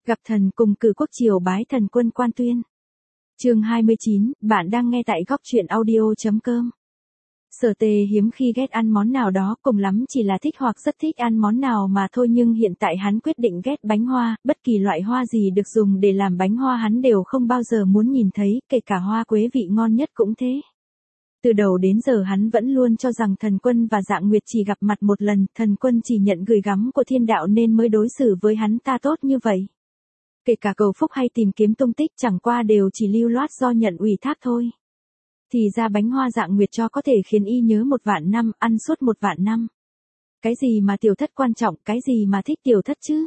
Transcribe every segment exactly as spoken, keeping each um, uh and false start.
Gặp thần cùng cử quốc triều bái thần quân quan tuyên. Chương hai mươi chín, bạn đang nghe tại góc truyện audio chấm com. Sở Tề hiếm khi ghét ăn món nào đó, cùng lắm chỉ là thích hoặc rất thích ăn món nào mà thôi, nhưng hiện tại hắn quyết định ghét bánh hoa, bất kỳ loại hoa gì được dùng để làm bánh hoa hắn đều không bao giờ muốn nhìn thấy, kể cả hoa quế vị ngon nhất cũng thế. Từ đầu đến giờ hắn vẫn luôn cho rằng thần quân và Dạng Nguyệt chỉ gặp mặt một lần, thần quân chỉ nhận gửi gắm của thiên đạo nên mới đối xử với hắn ta tốt như vậy. Kể cả cầu phúc hay tìm kiếm tung tích chẳng qua đều chỉ lưu loát do nhận ủy thác thôi. Thì ra bánh hoa Dạng Nguyệt cho có thể khiến y nhớ một vạn năm, ăn suốt một vạn năm. Cái gì mà tiểu thất quan trọng, cái gì mà thích tiểu thất chứ?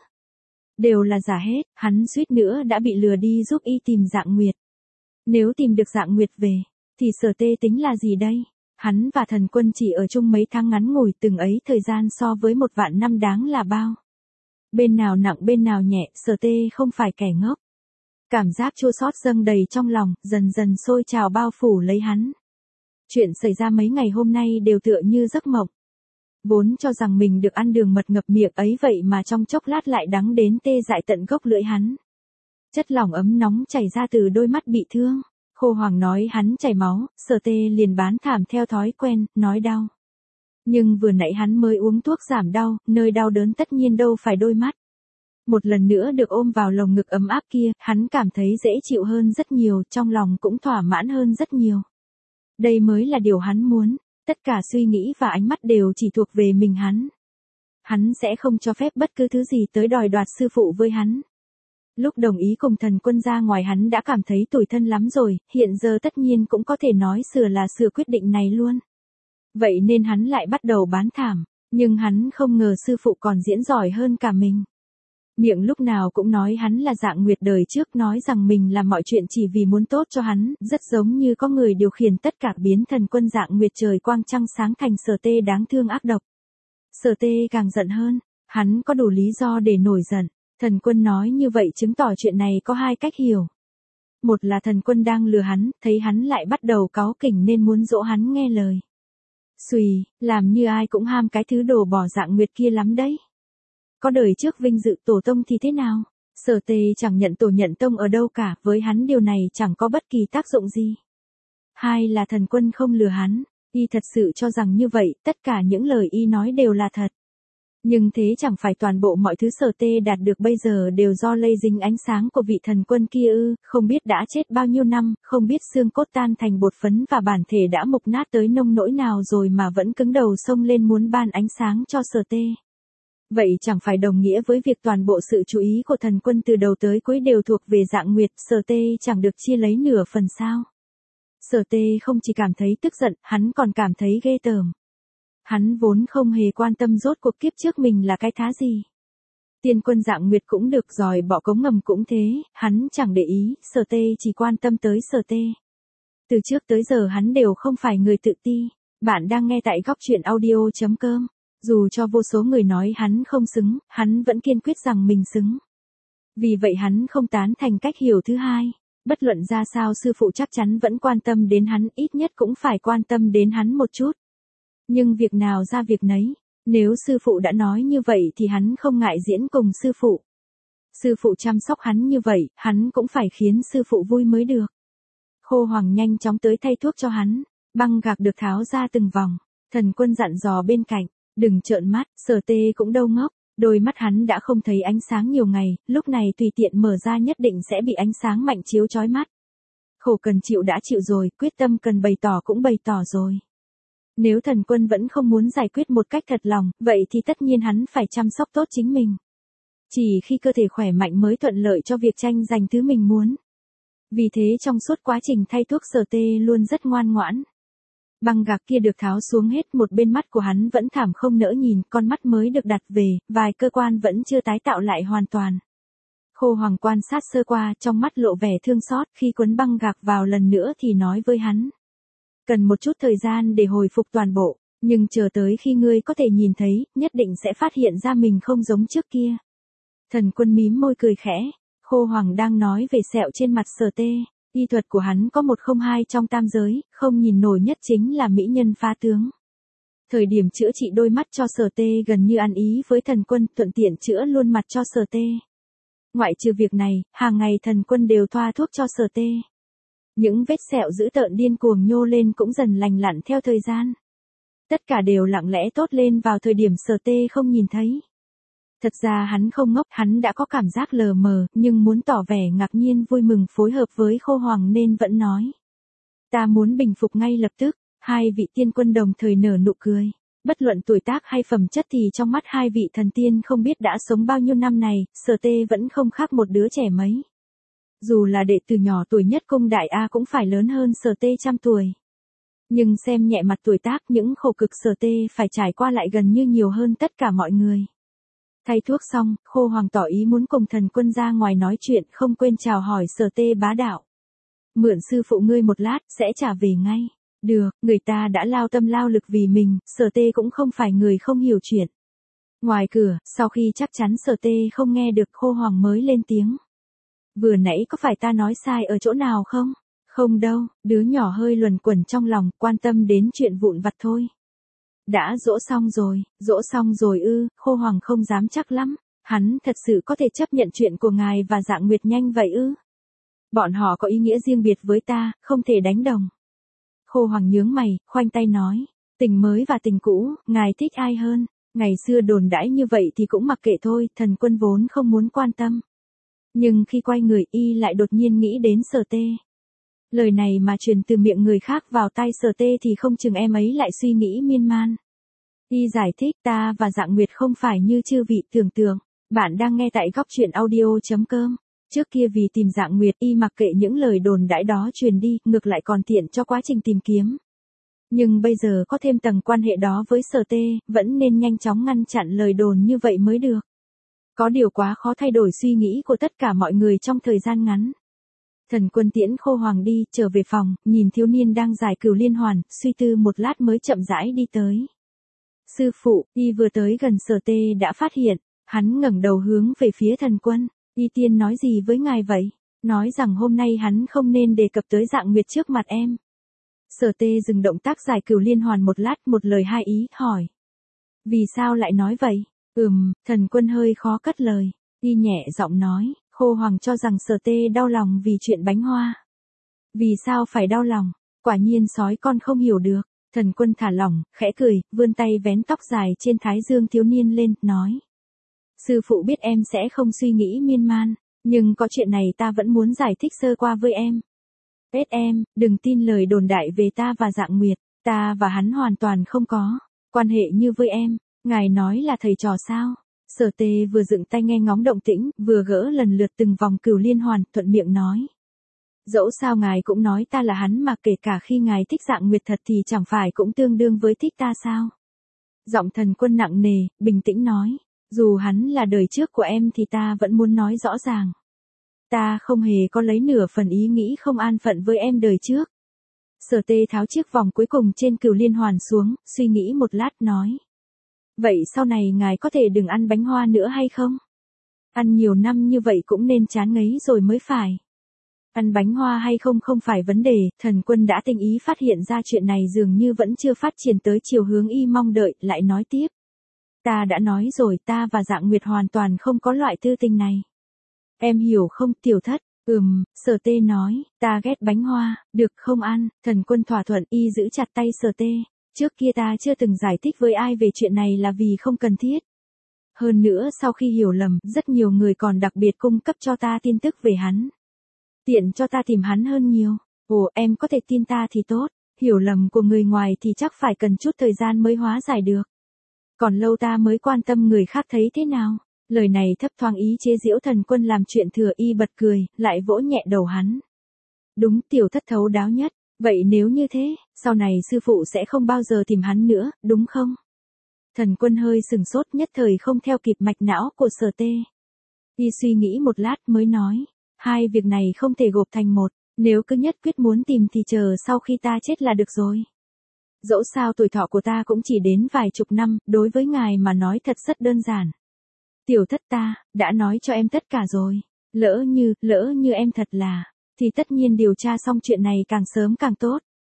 Đều là giả hết, hắn suýt nữa đã bị lừa đi giúp y tìm Dạng Nguyệt. Nếu tìm được Dạng Nguyệt về, thì Sở Tê tính là gì đây? Hắn và thần quân chỉ ở chung mấy tháng ngắn ngủi, từng ấy thời gian so với một vạn năm đáng là bao. Bên nào nặng bên nào nhẹ, Sở Tê không phải kẻ ngốc. Cảm giác chua xót dâng đầy trong lòng, dần dần sôi trào bao phủ lấy hắn. Chuyện xảy ra mấy ngày hôm nay đều tựa như giấc mộng. Vốn cho rằng mình được ăn đường mật ngập miệng ấy vậy mà trong chốc lát lại đắng đến tê dại tận gốc lưỡi hắn. Chất lỏng ấm nóng chảy ra từ đôi mắt bị thương. Khô Hoàng nói hắn chảy máu, Sở Tê liền bán thảm theo thói quen, nói đau. Nhưng vừa nãy hắn mới uống thuốc giảm đau, nơi đau đớn tất nhiên đâu phải đôi mắt. Một lần nữa được ôm vào lồng ngực ấm áp kia, hắn cảm thấy dễ chịu hơn rất nhiều, trong lòng cũng thỏa mãn hơn rất nhiều. Đây mới là điều hắn muốn, tất cả suy nghĩ và ánh mắt đều chỉ thuộc về mình hắn. Hắn sẽ không cho phép bất cứ thứ gì tới đòi đoạt sư phụ với hắn. Lúc đồng ý cùng thần quân ra ngoài hắn đã cảm thấy tủi thân lắm rồi, hiện giờ tất nhiên cũng có thể nói sửa là sửa quyết định này luôn. Vậy nên hắn lại bắt đầu bán thảm, nhưng hắn không ngờ sư phụ còn diễn giỏi hơn cả mình. Miệng lúc nào cũng nói hắn là Dạng Nguyệt đời trước, nói rằng mình làm mọi chuyện chỉ vì muốn tốt cho hắn, rất giống như có người điều khiển tất cả biến thần quân Dạng Nguyệt trời quang trăng sáng thành Sở Tê đáng thương ác độc. Sở Tê càng giận hơn, hắn có đủ lý do để nổi giận. Thần quân nói như vậy chứng tỏ chuyện này có hai cách hiểu. Một là thần quân đang lừa hắn, thấy hắn lại bắt đầu cáu kỉnh nên muốn dỗ hắn nghe lời. Xùy, làm như ai cũng ham cái thứ đồ bỏ Dạng Nguyệt kia lắm đấy. Có đời trước vinh dự tổ tông thì thế nào? Sở Tê chẳng nhận tổ nhận tông ở đâu cả, với hắn điều này chẳng có bất kỳ tác dụng gì. Hai là thần quân không lừa hắn, y thật sự cho rằng như vậy, tất cả những lời y nói đều là thật. Nhưng thế chẳng phải toàn bộ mọi thứ Sở Tê đạt được bây giờ đều do lây dính ánh sáng của vị thần quân kia ư? Không biết đã chết bao nhiêu năm, không biết xương cốt tan thành bột phấn và bản thể đã mục nát tới nông nỗi nào rồi mà vẫn cứng đầu xông lên muốn ban ánh sáng cho Sở Tê. Vậy chẳng phải đồng nghĩa với việc toàn bộ sự chú ý của thần quân từ đầu tới cuối đều thuộc về Dạng Nguyệt, Sở Tê chẳng được chia lấy nửa phần sao? Sở Tê không chỉ cảm thấy tức giận, hắn còn cảm thấy ghê tởm. Hắn vốn không hề quan tâm rốt cuộc kiếp trước mình là cái thá gì. Tiên quân Dạng Nguyệt cũng được rồi, bỏ cống ngầm cũng thế, hắn chẳng để ý, Sở Tê chỉ quan tâm tới Sở Tê. Từ trước tới giờ hắn đều không phải người tự ti. Bạn đang nghe tại góc truyện audio chấm com. Dù cho vô số người nói hắn không xứng, hắn vẫn kiên quyết rằng mình xứng. Vì vậy hắn không tán thành cách hiểu thứ hai. Bất luận ra sao sư phụ chắc chắn vẫn quan tâm đến hắn, ít nhất cũng phải quan tâm đến hắn một chút. Nhưng việc nào ra việc nấy, nếu sư phụ đã nói như vậy thì hắn không ngại diễn cùng sư phụ. Sư phụ chăm sóc hắn như vậy, hắn cũng phải khiến sư phụ vui mới được. Khô Hoàng nhanh chóng tới thay thuốc cho hắn, băng gạc được tháo ra từng vòng, thần quân dặn dò bên cạnh, đừng trợn mắt. Sở Tê cũng đâu ngốc, đôi mắt hắn đã không thấy ánh sáng nhiều ngày, lúc này tùy tiện mở ra nhất định sẽ bị ánh sáng mạnh chiếu chói mắt. Khổ cần chịu đã chịu rồi, quyết tâm cần bày tỏ cũng bày tỏ rồi. Nếu thần quân vẫn không muốn giải quyết một cách thật lòng, vậy thì tất nhiên hắn phải chăm sóc tốt chính mình. Chỉ khi cơ thể khỏe mạnh mới thuận lợi cho việc tranh giành thứ mình muốn. Vì thế trong suốt quá trình thay thuốc Sở Tê luôn rất ngoan ngoãn. Băng gạc kia được tháo xuống hết, một bên mắt của hắn vẫn thảm không nỡ nhìn, con mắt mới được đặt về, vài cơ quan vẫn chưa tái tạo lại hoàn toàn. Khô Hoàng quan sát sơ qua, trong mắt lộ vẻ thương xót, khi quấn băng gạc vào lần nữa thì nói với hắn. Cần một chút thời gian để hồi phục toàn bộ, nhưng chờ tới khi ngươi có thể nhìn thấy, nhất định sẽ phát hiện ra mình không giống trước kia. Thần quân mím môi cười khẽ, Khô Hoàng đang nói về sẹo trên mặt Sở Tê. Y thuật của hắn có một không hai trong tam giới, không nhìn nổi nhất chính là mỹ nhân phá tướng. Thời điểm chữa trị đôi mắt cho Sở Tê gần như ăn ý với thần quân, thuận tiện chữa luôn mặt cho Sở Tê. Ngoại trừ việc này, hàng ngày Thần Quân đều thoa thuốc cho Sở Tê. Những vết sẹo dữ tợn điên cuồng nhô lên cũng dần lành lặn theo thời gian. Tất cả đều lặng lẽ tốt lên vào thời điểm Sở Tê không nhìn thấy. Thật ra hắn không ngốc, hắn đã có cảm giác lờ mờ, nhưng muốn tỏ vẻ ngạc nhiên vui mừng phối hợp với Khô Hoàng nên vẫn nói. Ta muốn bình phục ngay lập tức, hai vị tiên quân đồng thời nở nụ cười. Bất luận tuổi tác hay phẩm chất thì trong mắt hai vị thần tiên không biết đã sống bao nhiêu năm này, Sở Tê vẫn không khác một đứa trẻ mấy. Dù là đệ tử nhỏ tuổi nhất cung đại A cũng phải lớn hơn Sở Tê trăm tuổi. Nhưng xem nhẹ mặt tuổi tác, những khổ cực Sở Tê phải trải qua lại gần như nhiều hơn tất cả mọi người. Thay thuốc xong, Khô Hoàng tỏ ý muốn cùng Thần Quân ra ngoài nói chuyện, không quên chào hỏi Sở Tê bá đạo. Mượn sư phụ ngươi một lát, sẽ trả về ngay. Được, người ta đã lao tâm lao lực vì mình, Sở Tê cũng không phải người không hiểu chuyện. Ngoài cửa, sau khi chắc chắn Sở Tê không nghe được, Khô Hoàng mới lên tiếng. Vừa nãy có phải ta nói sai ở chỗ nào không? Không đâu, đứa nhỏ hơi luẩn quẩn trong lòng, quan tâm đến chuyện vụn vặt thôi. Đã dỗ xong rồi, dỗ xong rồi ư, Khô Hoàng không dám chắc lắm, hắn thật sự có thể chấp nhận chuyện của ngài và Dạng Nguyệt nhanh vậy ư? Bọn họ có ý nghĩa riêng biệt với ta, không thể đánh đồng. Khô Hoàng nhướng mày, khoanh tay nói, tình mới và tình cũ, ngài thích ai hơn? Ngày xưa đồn đãi như vậy thì cũng mặc kệ thôi, Thần Quân vốn không muốn quan tâm. Nhưng khi quay người y lại đột nhiên nghĩ đến Sở Tê. Lời này mà truyền từ miệng người khác vào tai Sở Tê thì không chừng em ấy lại suy nghĩ miên man. Y giải thích, ta và Dạng Nguyệt không phải như chư vị tưởng tượng. Bạn đang nghe tại góc truyện audio.com. Trước kia vì tìm Dạng Nguyệt, y mặc kệ những lời đồn đãi đó truyền đi, ngược lại còn tiện cho quá trình tìm kiếm. Nhưng bây giờ có thêm tầng quan hệ đó với Sở Tê, vẫn nên nhanh chóng ngăn chặn lời đồn như vậy mới được. Có điều quá khó thay đổi suy nghĩ của tất cả mọi người trong thời gian ngắn. Thần Quân tiễn Khô Hoàng đi, trở về phòng, nhìn thiếu niên đang giải cửu liên hoàn, suy tư một lát mới chậm rãi đi tới. Sư phụ, y vừa tới gần Sở Tê đã phát hiện, hắn ngẩng đầu hướng về phía Thần Quân. Y tiên nói gì với ngài vậy? Nói rằng hôm nay hắn không nên đề cập tới Dạng Nguyệt trước mặt em. Sở Tê dừng động tác giải cửu liên hoàn một lát, một lời hai ý, hỏi. Vì sao lại nói vậy? Ừm, Thần Quân hơi khó cất lời. Y nhẹ giọng nói, Khô Hoàng cho rằng Sở Tê đau lòng vì chuyện bánh hoa. Vì sao phải đau lòng? Quả nhiên sói con không hiểu được. Thần Quân thả lỏng, khẽ cười, vươn tay vén tóc dài trên thái dương thiếu niên lên, nói. Sư phụ biết em sẽ không suy nghĩ miên man, nhưng có chuyện này ta vẫn muốn giải thích sơ qua với em. Ết em, đừng tin lời đồn đại về ta và Dạng Nguyệt, ta và hắn hoàn toàn không có quan hệ như với em. Ngài nói là thầy trò sao? Sở Tê vừa dựng tay nghe ngóng động tĩnh, vừa gỡ lần lượt từng vòng cửu liên hoàn, thuận miệng nói. Dẫu sao ngài cũng nói ta là hắn, mà kể cả khi ngài thích Dạng Nguyệt thật thì chẳng phải cũng tương đương với thích ta sao? Giọng Thần Quân nặng nề, bình tĩnh nói. Dù hắn là đời trước của em thì ta vẫn muốn nói rõ ràng. Ta không hề có lấy nửa phần ý nghĩ không an phận với em đời trước. Sở Tê tháo chiếc vòng cuối cùng trên cửu liên hoàn xuống, suy nghĩ một lát nói. Vậy sau này ngài có thể đừng ăn bánh hoa nữa hay không? Ăn nhiều năm như vậy cũng nên chán ngấy rồi mới phải. Ăn bánh hoa hay không không phải vấn đề, Thần Quân đã tinh ý phát hiện ra chuyện này dường như vẫn chưa phát triển tới chiều hướng y mong đợi, lại nói tiếp. Ta đã nói rồi, ta và Dạng Nguyệt hoàn toàn không có loại tư tình này. Em hiểu không, tiểu thất? Ừm, Sở Tê nói, ta ghét bánh hoa, được không ăn. Thần Quân thỏa thuận, y giữ chặt tay Sở Tê. Trước kia ta chưa từng giải thích với ai về chuyện này là vì không cần thiết. Hơn nữa sau khi hiểu lầm, rất nhiều người còn đặc biệt cung cấp cho ta tin tức về hắn. Tiện cho ta tìm hắn hơn nhiều. Ồ, em có thể tin ta thì tốt. Hiểu lầm của người ngoài thì chắc phải cần chút thời gian mới hóa giải được. Còn lâu ta mới quan tâm người khác thấy thế nào. Lời này thấp thoáng ý chế giễu Thần Quân làm chuyện thừa, y bật cười, lại vỗ nhẹ đầu hắn. Đúng, tiểu thất thấu đáo nhất. Vậy nếu như thế, sau này sư phụ sẽ không bao giờ tìm hắn nữa, đúng không? Thần Quân hơi sừng sốt, nhất thời không theo kịp mạch não của Sở Tê. Y suy nghĩ một lát mới nói, hai việc này không thể gộp thành một, nếu cứ nhất quyết muốn tìm thì chờ sau khi ta chết là được rồi. Dẫu sao tuổi thọ của ta cũng chỉ đến vài chục năm, đối với ngài mà nói thật rất đơn giản. Tiểu thất ta, đã nói cho em tất cả rồi. Lỡ như, lỡ như em thật là, thì tất nhiên điều tra xong chuyện này càng sớm càng tốt.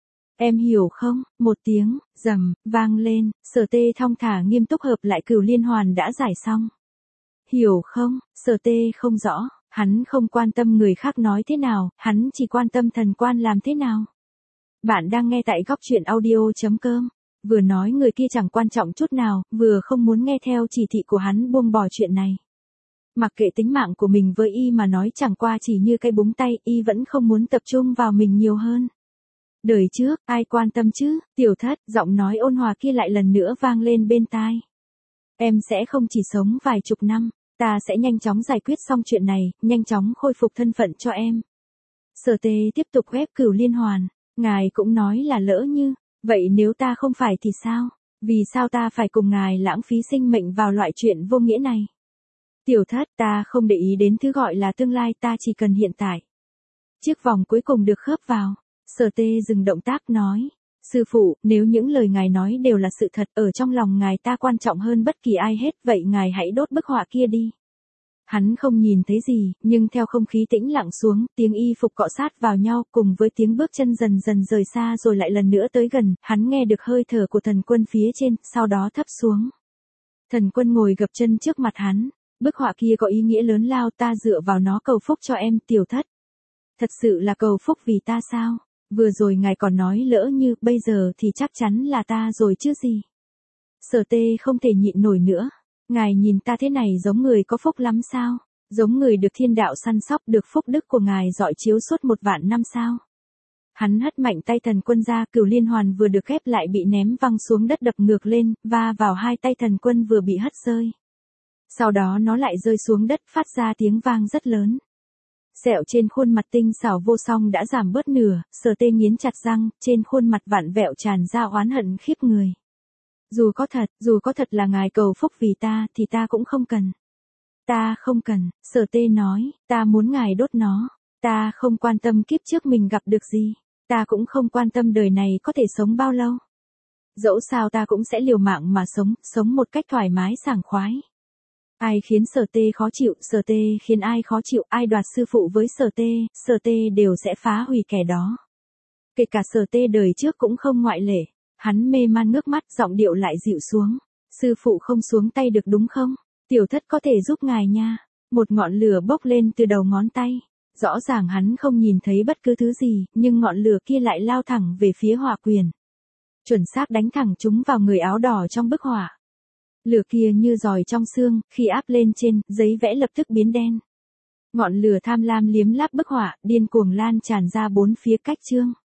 Em hiểu không? Một tiếng, rầm, vang lên, Sở Tê thong thả nghiêm túc hợp lại cửu liên hoàn đã giải xong. hiểu không? Sở tê không rõ, hắn không quan tâm người khác nói thế nào, hắn chỉ quan tâm thần quan làm thế nào. Bạn đang nghe tại góc chuyện audio chấm com. Vừa nói người kia chẳng quan trọng chút nào, vừa không muốn nghe theo chỉ thị của hắn buông bỏ chuyện này. Mặc kệ tính mạng của mình với y mà nói chẳng qua chỉ như cây búng tay, y vẫn không muốn tập trung vào mình nhiều hơn. Đời trước, ai quan tâm chứ, tiểu thất, giọng nói ôn hòa kia lại lần nữa vang lên bên tai. Em sẽ không chỉ sống vài chục năm, ta sẽ nhanh chóng giải quyết xong chuyện này, nhanh chóng khôi phục thân phận cho em. Sở tê tiếp tục ghép Cửu Liên Hoàn, ngài cũng nói là lỡ như, vậy nếu ta không phải thì sao? Vì sao ta phải cùng ngài lãng phí sinh mệnh vào loại chuyện vô nghĩa này? Tiểu thất, ta không để ý đến thứ gọi là tương lai, ta chỉ cần hiện tại. Chiếc vòng cuối cùng được khớp vào, Sở tê dừng động tác nói. Sư phụ, nếu những lời ngài nói đều là sự thật, ở trong lòng ngài ta quan trọng hơn bất kỳ ai hết, vậy ngài hãy đốt bức họa kia đi. Hắn không nhìn thấy gì, nhưng theo không khí tĩnh lặng xuống, tiếng y phục cọ sát vào nhau cùng với tiếng bước chân dần dần rời xa rồi lại lần nữa tới gần, hắn nghe được hơi thở của thần quân phía trên, sau đó thấp xuống. Thần quân ngồi gập chân trước mặt hắn, bức họa kia có ý nghĩa lớn lao, ta dựa vào nó cầu phúc cho em, tiểu thất. Thật sự là cầu phúc vì ta sao? Vừa rồi ngài còn nói lỡ như, bây giờ thì chắc chắn là ta rồi chứ gì. Sở tê không thể nhịn nổi nữa. Ngài nhìn ta thế này giống người có phúc lắm sao? Giống người được thiên đạo săn sóc, được phúc đức của ngài dọi chiếu suốt một vạn năm sao? Hắn hất mạnh tay thần quân ra, Cửu Liên Hoàn vừa được ghép lại bị ném văng xuống đất đập ngược lên, va vào hai tay thần quân vừa bị hất rơi. Sau đó nó lại rơi xuống đất phát ra tiếng vang rất lớn. Sẹo trên khuôn mặt tinh xảo vô song đã giảm bớt nửa, Sở tê nghiến chặt răng, trên khuôn mặt vặn vẹo tràn ra oán hận khiếp người. Dù có thật, dù có thật là ngài cầu phúc vì ta, thì ta cũng không cần. Ta không cần, Sở tê nói, ta muốn ngài đốt nó. Ta không quan tâm kiếp trước mình gặp được gì. Ta cũng không quan tâm đời này có thể sống bao lâu. Dẫu sao ta cũng sẽ liều mạng mà sống, sống một cách thoải mái sảng khoái. Ai khiến Sở tê khó chịu, Sở tê khiến ai khó chịu, ai đoạt sư phụ với Sở tê, Sở tê đều sẽ phá hủy kẻ đó. Kể cả Sở tê đời trước cũng không ngoại lệ. Hắn mê man ngước mắt, giọng điệu lại dịu xuống. Sư phụ không xuống tay được đúng không? Tiểu thất có thể giúp ngài nha. Một ngọn lửa bốc lên từ đầu ngón tay. Rõ ràng hắn không nhìn thấy bất cứ thứ gì, nhưng ngọn lửa kia lại lao thẳng về phía hỏa quyền. Chuẩn xác đánh thẳng chúng vào người áo đỏ trong bức họa. Lửa kia như giòi trong xương, khi áp lên trên, giấy vẽ lập tức biến đen. Ngọn lửa tham lam liếm láp bức họa, điên cuồng lan tràn ra bốn phía cách chương.